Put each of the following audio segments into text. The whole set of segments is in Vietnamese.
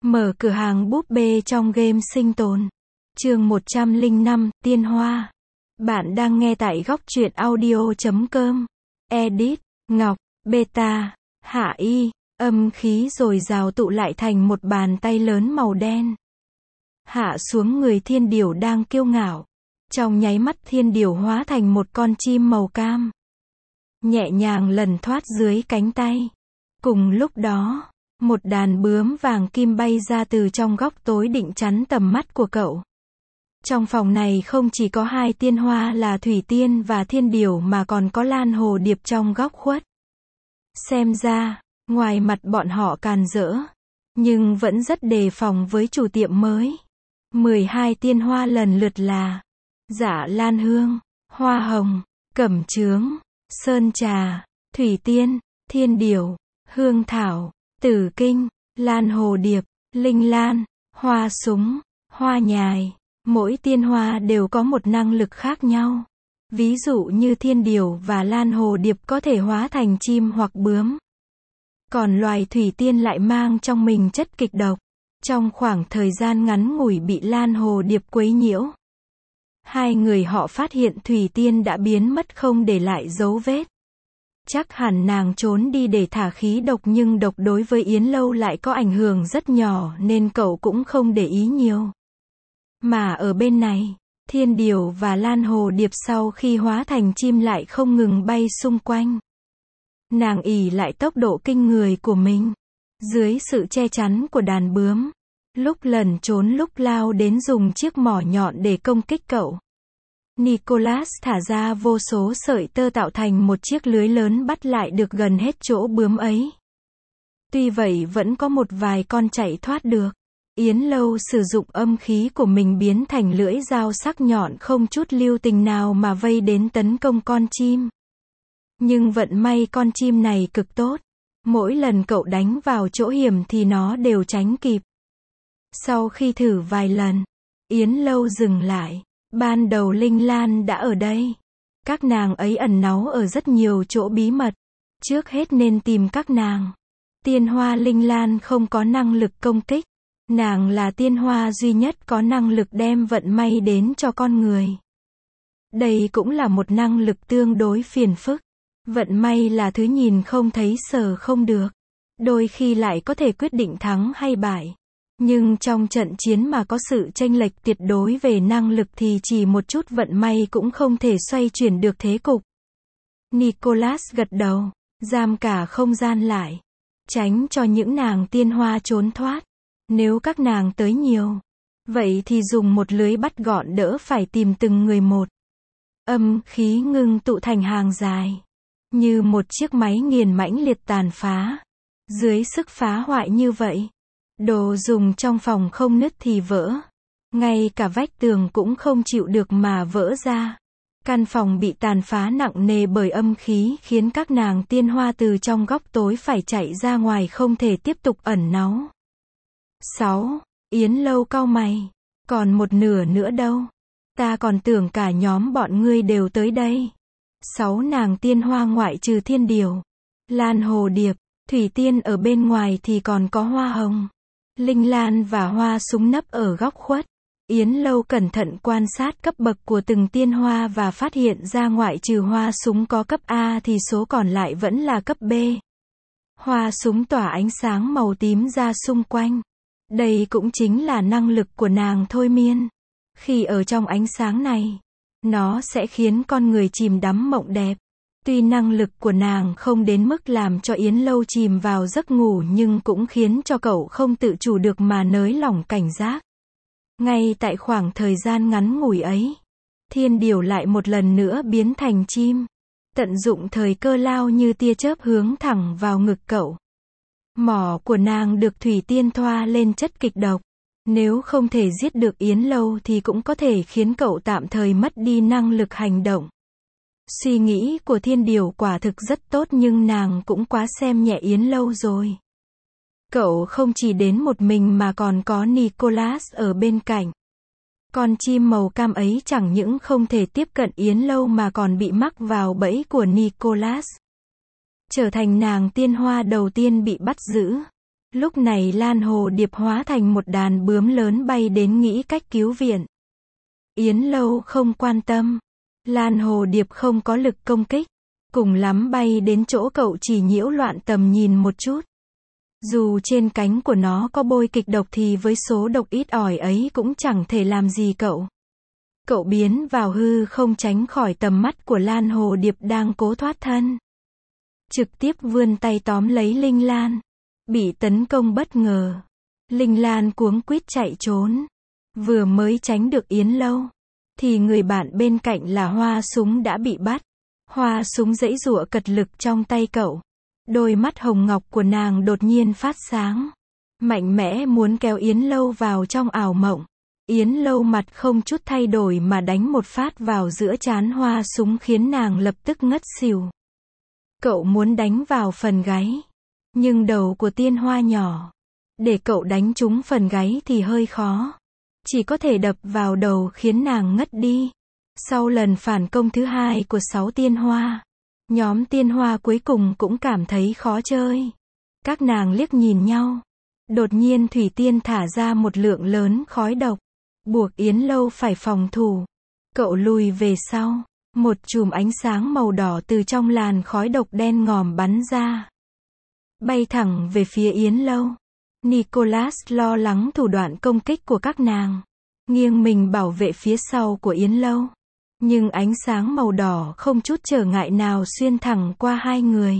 Mở cửa hàng búp bê trong game sinh tồn. Chương 105, Tiên Hoa. Bạn đang nghe tại góc truyện audio.com. Edit, Ngọc, Beta, Hạ Y, âm khí dồi dào tụ lại thành một bàn tay lớn màu đen. Hạ xuống người thiên điểu đang kiêu ngạo. Trong nháy mắt thiên điểu hóa thành một con chim màu cam. Nhẹ nhàng lẩn thoát dưới cánh tay. Cùng lúc đó, một đàn bướm vàng kim bay ra từ trong góc tối định chắn tầm mắt của cậu. Trong phòng này không chỉ có hai tiên hoa là Thủy Tiên và Thiên Điểu mà còn có Lan Hồ Điệp trong góc khuất. Xem ra, ngoài mặt bọn họ càn rỡ, nhưng vẫn rất đề phòng với chủ tiệm mới. 12 tiên hoa lần lượt là Dạ Lan Hương, Hoa Hồng, Cẩm Chướng, Sơn Trà, Thủy Tiên, Thiên Điểu, Hương Thảo, Tử Kinh, Lan Hồ Điệp, Linh Lan, Hoa Súng, Hoa Nhài. Mỗi tiên hoa đều có một năng lực khác nhau. Ví dụ như Thiên Điểu và Lan Hồ Điệp có thể hóa thành chim hoặc bướm. Còn loài Thủy Tiên lại mang trong mình chất kịch độc. Trong khoảng thời gian ngắn ngủi bị Lan Hồ Điệp quấy nhiễu, hai người họ phát hiện Thủy Tiên đã biến mất không để lại dấu vết. Chắc hẳn nàng trốn đi để thả khí độc, nhưng độc đối với Yến Lâu lại có ảnh hưởng rất nhỏ nên cậu cũng không để ý nhiều. Mà ở bên này, Thiên Điểu và Lan Hồ Điệp sau khi hóa thành chim lại không ngừng bay xung quanh. Nàng ỷ lại tốc độ kinh người của mình, dưới sự che chắn của đàn bướm, lúc lẩn trốn lúc lao đến dùng chiếc mỏ nhọn để công kích cậu. Nicholas thả ra vô số sợi tơ tạo thành một chiếc lưới lớn bắt lại được gần hết chỗ bướm ấy. Tuy vậy vẫn có một vài con chạy thoát được. Yến Lâu sử dụng âm khí của mình biến thành lưỡi dao sắc nhọn không chút lưu tình nào mà vây đến tấn công con chim. Nhưng vận may con chim này cực tốt. Mỗi lần cậu đánh vào chỗ hiểm thì nó đều tránh kịp. Sau khi thử vài lần, Yến Lâu dừng lại. Ban đầu Linh Lan đã ở đây. Các nàng ấy ẩn náu ở rất nhiều chỗ bí mật. Trước hết nên tìm các nàng. Tiên hoa Linh Lan không có năng lực công kích. Nàng là tiên hoa duy nhất có năng lực đem vận may đến cho con người. Đây cũng là một năng lực tương đối phiền phức. Vận may là thứ nhìn không thấy sờ không được. Đôi khi lại có thể quyết định thắng hay bại. Nhưng trong trận chiến mà có sự chênh lệch tuyệt đối về năng lực thì chỉ một chút vận may cũng không thể xoay chuyển được thế cục. Nicholas gật đầu, giam cả không gian lại. Tránh cho những nàng tiên hoa trốn thoát. Nếu các nàng tới nhiều, vậy thì dùng một lưới bắt gọn đỡ phải tìm từng người một. Âm khí ngưng tụ thành hàng dài, như một chiếc máy nghiền mãnh liệt tàn phá. Dưới sức phá hoại như vậy, đồ dùng trong phòng không nứt thì vỡ. Ngay cả vách tường cũng không chịu được mà vỡ ra. Căn phòng bị tàn phá nặng nề bởi âm khí khiến các nàng tiên hoa từ trong góc tối phải chạy ra ngoài không thể tiếp tục ẩn náu. 6. Yến Lâu cau mày. Còn một nửa nữa đâu? Ta còn tưởng cả nhóm bọn ngươi đều tới đây. 6 nàng tiên hoa ngoại trừ Thiên Điểu, Lan Hồ Điệp, Thủy Tiên ở bên ngoài thì còn có Hoa Hồng, Linh Lan và Hoa Súng nấp ở góc khuất. Yến Lâu cẩn thận quan sát cấp bậc của từng tiên hoa và phát hiện ra ngoại trừ Hoa Súng có cấp A thì số còn lại vẫn là cấp B. Hoa Súng tỏa ánh sáng màu tím ra xung quanh. Đây cũng chính là năng lực của nàng thôi miên. Khi ở trong ánh sáng này, nó sẽ khiến con người chìm đắm mộng đẹp. Tuy năng lực của nàng không đến mức làm cho Yến Lâu chìm vào giấc ngủ nhưng cũng khiến cho cậu không tự chủ được mà nới lỏng cảnh giác. Ngay tại khoảng thời gian ngắn ngủi ấy, Thiên Điểu lại một lần nữa biến thành chim. Tận dụng thời cơ lao như tia chớp hướng thẳng vào ngực cậu. Mỏ của nàng được Thủy Tiên thoa lên chất kịch độc. Nếu không thể giết được Yến Lâu thì cũng có thể khiến cậu tạm thời mất đi năng lực hành động. Suy nghĩ của Thiên Điểu quả thực rất tốt nhưng nàng cũng quá xem nhẹ Yến Lâu rồi. Cậu không chỉ đến một mình mà còn có Nicholas ở bên cạnh. Con chim màu cam ấy chẳng những không thể tiếp cận Yến Lâu mà còn bị mắc vào bẫy của Nicholas. Trở thành nàng tiên hoa đầu tiên bị bắt giữ. Lúc này Lan Hồ Điệp hóa thành một đàn bướm lớn bay đến nghĩ cách cứu viện. Yến Lâu không quan tâm. Lan Hồ Điệp không có lực công kích. Cùng lắm bay đến chỗ cậu chỉ nhiễu loạn tầm nhìn một chút. Dù trên cánh của nó có bôi kịch độc thì với số độc ít ỏi ấy cũng chẳng thể làm gì cậu. Cậu biến vào hư không tránh khỏi tầm mắt của Lan Hồ Điệp đang cố thoát thân. Trực tiếp vươn tay tóm lấy Linh Lan. Bị tấn công bất ngờ. Linh Lan cuống quýt chạy trốn. Vừa mới tránh được Yến Lâu. Thì người bạn bên cạnh là Hoa Súng đã bị bắt. Hoa Súng giãy giụa cật lực trong tay cậu. Đôi mắt hồng ngọc của nàng đột nhiên phát sáng. Mạnh mẽ muốn kéo Yến Lâu vào trong ảo mộng. Yến Lâu mặt không chút thay đổi mà đánh một phát vào giữa trán Hoa Súng khiến nàng lập tức ngất xỉu. Cậu muốn đánh vào phần gáy. Nhưng đầu của Tiên Hoa nhỏ. Để cậu đánh trúng phần gáy thì hơi khó. Chỉ có thể đập vào đầu khiến nàng ngất đi. Sau lần phản công thứ hai của 6 tiên hoa, nhóm tiên hoa cuối cùng cũng cảm thấy khó chơi. Các nàng liếc nhìn nhau. Đột nhiên Thủy Tiên thả ra một lượng lớn khói độc. Buộc Yến Lâu phải phòng thủ. Cậu lùi về sau. Một chùm ánh sáng màu đỏ từ trong làn khói độc đen ngòm bắn ra. Bay thẳng về phía Yến Lâu. Nicholas lo lắng thủ đoạn công kích của các nàng. Nghiêng mình bảo vệ phía sau của Yến Lâu. Nhưng ánh sáng màu đỏ không chút trở ngại nào xuyên thẳng qua hai người.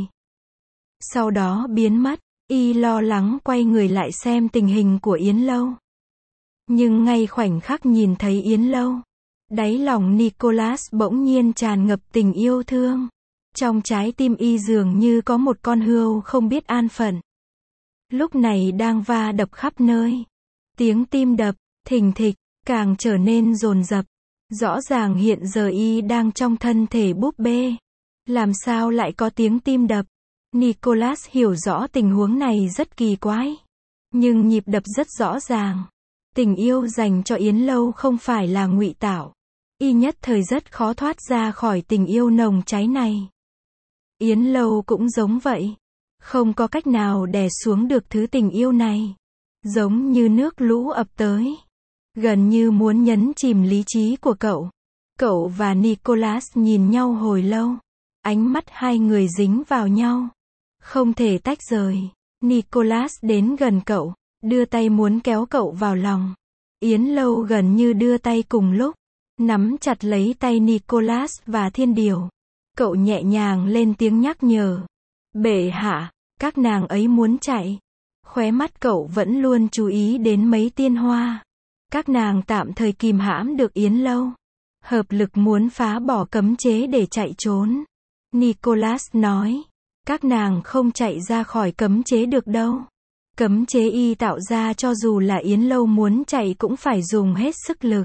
Sau đó biến mất. Y lo lắng quay người lại xem tình hình của Yến Lâu. Nhưng ngay khoảnh khắc nhìn thấy Yến Lâu, đáy lòng Nicholas bỗng nhiên tràn ngập tình yêu thương. Trong trái tim Y dường như có một con hươu không biết an phận. Lúc này đang va đập khắp nơi. Tiếng tim đập, thình thịch, càng trở nên dồn dập. Rõ ràng hiện giờ Y đang trong thân thể búp bê. Làm sao lại có tiếng tim đập? Nicholas hiểu rõ tình huống này rất kỳ quái. Nhưng nhịp đập rất rõ ràng. Tình yêu dành cho Yến Lâu không phải là ngụy tạo. Y nhất thời rất khó thoát ra khỏi tình yêu nồng cháy này. Yến Lâu cũng giống vậy. Không có cách nào đè xuống được thứ tình yêu này. Giống như nước lũ ập tới. Gần như muốn nhấn chìm lý trí của cậu. Cậu và Nicholas nhìn nhau hồi lâu. Ánh mắt hai người dính vào nhau. Không thể tách rời. Nicholas đến gần cậu. Đưa tay muốn kéo cậu vào lòng. Yến Lâu gần như đưa tay cùng lúc. Nắm chặt lấy tay Nicholas và Thiên Điều. Cậu nhẹ nhàng lên tiếng nhắc nhở. Bệ hạ, các nàng ấy muốn chạy. Khóe mắt cậu vẫn luôn chú ý đến mấy tiên hoa. Các nàng tạm thời kìm hãm được Yến Lâu. Hợp lực muốn phá bỏ cấm chế để chạy trốn. Nicholas nói. Các nàng không chạy ra khỏi cấm chế được đâu. Cấm chế Y tạo ra cho dù là Yến Lâu muốn chạy cũng phải dùng hết sức lực.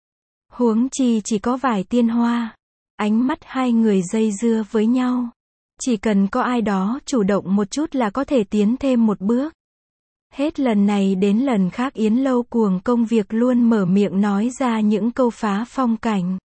Huống chi chỉ có vài tiên hoa. Ánh mắt hai người dây dưa với nhau. Chỉ cần có ai đó chủ động một chút là có thể tiến thêm một bước. Hết lần này đến lần khác Yến Lâu cuồng công việc luôn mở miệng nói ra những câu phá phong cảnh.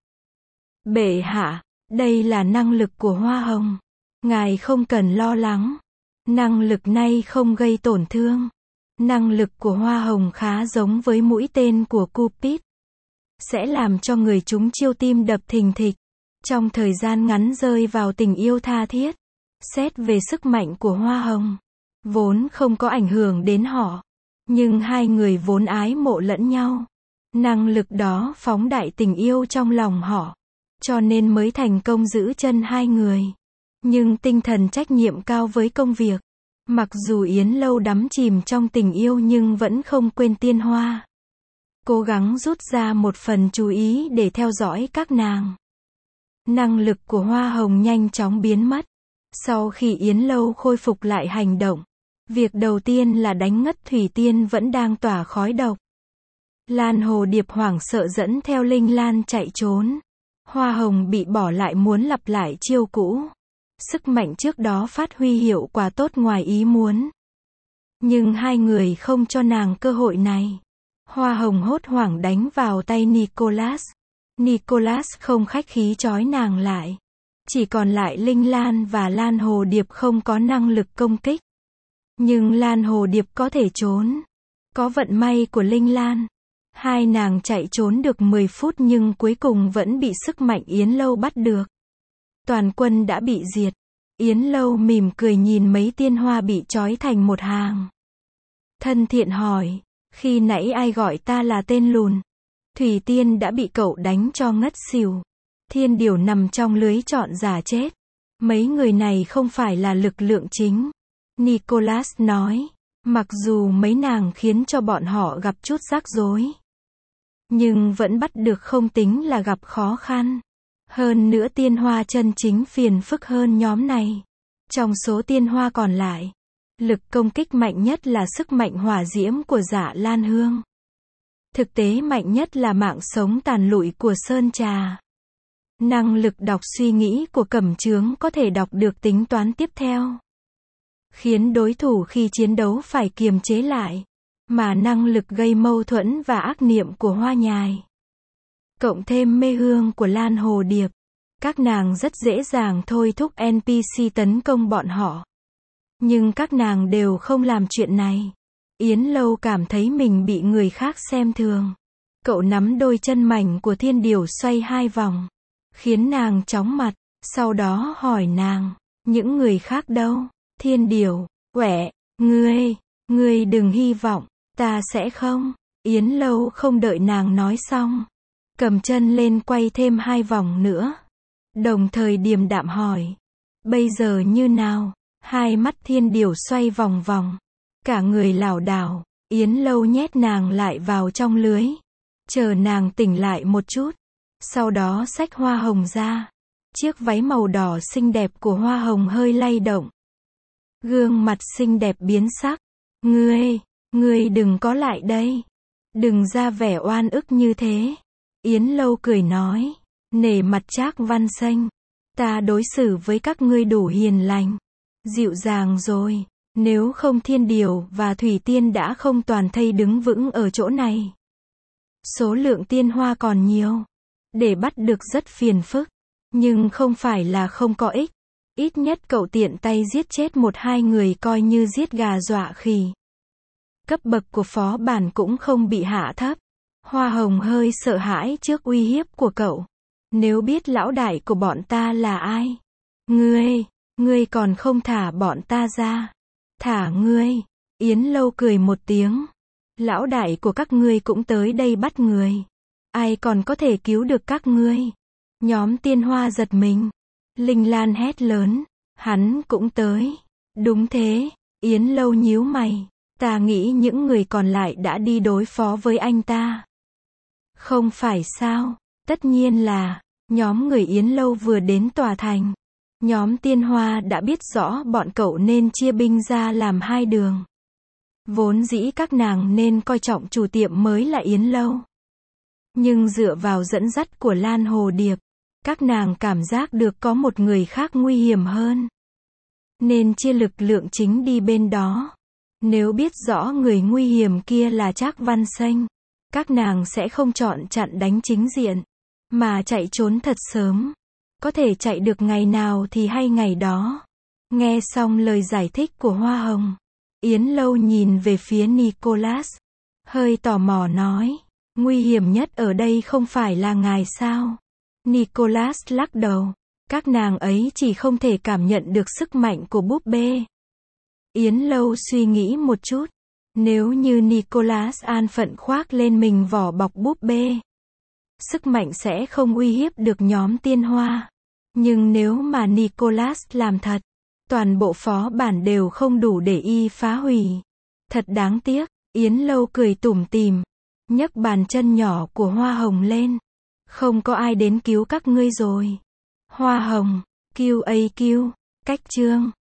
Bệ hạ, đây là năng lực của Hoa Hồng. Ngài không cần lo lắng. Năng lực này không gây tổn thương. Năng lực của Hoa Hồng khá giống với mũi tên của Cupid. Sẽ làm cho người chúng chiêu tim đập thình thịch. Trong thời gian ngắn rơi vào tình yêu tha thiết. Xét về sức mạnh của Hoa Hồng, vốn không có ảnh hưởng đến họ. Nhưng hai người vốn ái mộ lẫn nhau. Năng lực đó phóng đại tình yêu trong lòng họ. Cho nên mới thành công giữ chân hai người. Nhưng tinh thần trách nhiệm cao với công việc. Mặc dù Yến Lâu đắm chìm trong tình yêu nhưng vẫn không quên tiên hoa. Cố gắng rút ra một phần chú ý để theo dõi các nàng. Năng lực của Hoa Hồng nhanh chóng biến mất. Sau khi Yến Lâu khôi phục lại hành động, việc đầu tiên là đánh ngất Thủy Tiên vẫn đang tỏa khói độc. Lan Hồ Điệp hoảng sợ dẫn theo Linh Lan chạy trốn. Hoa Hồng bị bỏ lại muốn lặp lại chiêu cũ. Sức mạnh trước đó phát huy hiệu quả tốt ngoài ý muốn. Nhưng hai người không cho nàng cơ hội này. Hoa Hồng hốt hoảng đánh vào tay Nicholas. Nicholas không khách khí trói nàng lại. Chỉ còn lại Linh Lan và Lan Hồ Điệp không có năng lực công kích. Nhưng Lan Hồ Điệp có thể trốn. Có vận may của Linh Lan. Hai nàng chạy trốn được 10 phút nhưng cuối cùng vẫn bị sức mạnh Yến Lâu bắt được. Toàn quân đã bị diệt. Yến Lâu mỉm cười nhìn mấy tiên hoa bị trói thành một hàng. Thân thiện hỏi, khi nãy ai gọi ta là tên lùn? Thủy Tiên đã bị cậu đánh cho ngất xỉu. Thiên Điều nằm trong lưới chọn giả chết. Mấy người này không phải là lực lượng chính. Nicholas nói, mặc dù mấy nàng khiến cho bọn họ gặp chút rắc rối, nhưng vẫn bắt được không tính là gặp khó khăn. Hơn nữa tiên hoa chân chính phiền phức hơn nhóm này. Trong số tiên hoa còn lại, lực công kích mạnh nhất là sức mạnh hỏa diễm của Dạ Lan Hương. Thực tế mạnh nhất là mạng sống tàn lụi của Sơn Trà. Năng lực đọc suy nghĩ của Cẩm Chướng có thể đọc được tính toán tiếp theo, khiến đối thủ khi chiến đấu phải kiềm chế lại. Mà năng lực gây mâu thuẫn và ác niệm của Hoa Nhài, cộng thêm mê hương của Lan Hồ Điệp, các nàng rất dễ dàng thôi thúc NPC tấn công bọn họ. Nhưng các nàng đều không làm chuyện này. Yến Lâu cảm thấy mình bị người khác xem thường. Cậu nắm đôi chân mảnh của Thiên Điều xoay 2 vòng, khiến nàng chóng mặt, sau đó hỏi nàng, những người khác đâu? Thiên Điều, quẹ, ngươi đừng hy vọng, ta sẽ không. Yến Lâu không đợi nàng nói xong, cầm chân lên quay thêm 2 vòng nữa. Đồng thời điềm đạm hỏi, bây giờ như nào? Hai mắt Thiên Điều xoay vòng vòng, cả người lảo đảo. Yến Lâu nhét nàng lại vào trong lưới, chờ nàng tỉnh lại một chút, sau đó xách hoa hồng ra. Chiếc váy màu đỏ xinh đẹp của hoa hồng hơi lay động. Gương mặt xinh đẹp biến sắc. Ngươi đừng có lại đây. Đừng ra vẻ oan ức như thế. Yến Lâu cười nói, nể mặt Trác Văn Xanh, ta đối xử với các ngươi đủ hiền lành, dịu dàng rồi. Nếu không Thiên Điều và Thủy Tiên đã không toàn thây đứng vững ở chỗ này. Số lượng tiên hoa còn nhiều, để bắt được rất phiền phức, nhưng không phải là không có ích. Ít nhất cậu tiện tay giết chết 1-2 người coi như giết gà dọa khỉ. Cấp bậc của phó bản cũng không bị hạ thấp. Hoa hồng hơi sợ hãi trước uy hiếp của cậu. Nếu biết lão đại của bọn ta là ai? Ngươi còn không thả bọn ta ra. Thả ngươi. Yến Lâu cười một tiếng. Lão đại của các ngươi cũng tới đây bắt người. Ai còn có thể cứu được các ngươi? Nhóm tiên hoa giật mình. Linh Lan hét lớn, hắn cũng tới. Đúng thế. Yến Lâu nhíu mày. Ta nghĩ những người còn lại đã đi đối phó với anh ta. Không phải sao? Tất nhiên là, nhóm người Yến Lâu vừa đến tòa thành. Nhóm tiên hoa đã biết rõ bọn cậu nên chia binh ra làm 2 đường. Vốn dĩ các nàng nên coi trọng chủ tiệm mới là Yến Lâu. Nhưng dựa vào dẫn dắt của Lan Hồ Điệp, các nàng cảm giác được có một người khác nguy hiểm hơn, nên chia lực lượng chính đi bên đó. Nếu biết rõ người nguy hiểm kia là Trác Văn Xanh, các nàng sẽ không chọn chặn đánh chính diện, mà chạy trốn thật sớm. Có thể chạy được ngày nào thì hay ngày đó. Nghe xong lời giải thích của Hoa Hồng, Yến Lâu nhìn về phía Nicholas, hơi tò mò nói, nguy hiểm nhất ở đây không phải là ngài sao? Nicholas lắc đầu, các nàng ấy chỉ không thể cảm nhận được sức mạnh của búp bê. Yến Lâu suy nghĩ một chút, nếu như Nicholas an phận khoác lên mình vỏ bọc búp bê, sức mạnh sẽ không uy hiếp được nhóm tiên hoa. Nhưng nếu mà Nicholas làm thật, toàn bộ phó bản đều không đủ để y phá hủy. Thật đáng tiếc. Yến Lâu cười tủm tỉm, nhấc bàn chân nhỏ của Hoa Hồng lên. Không có ai đến cứu các ngươi rồi. Hoa Hồng, QAQ, cách chương.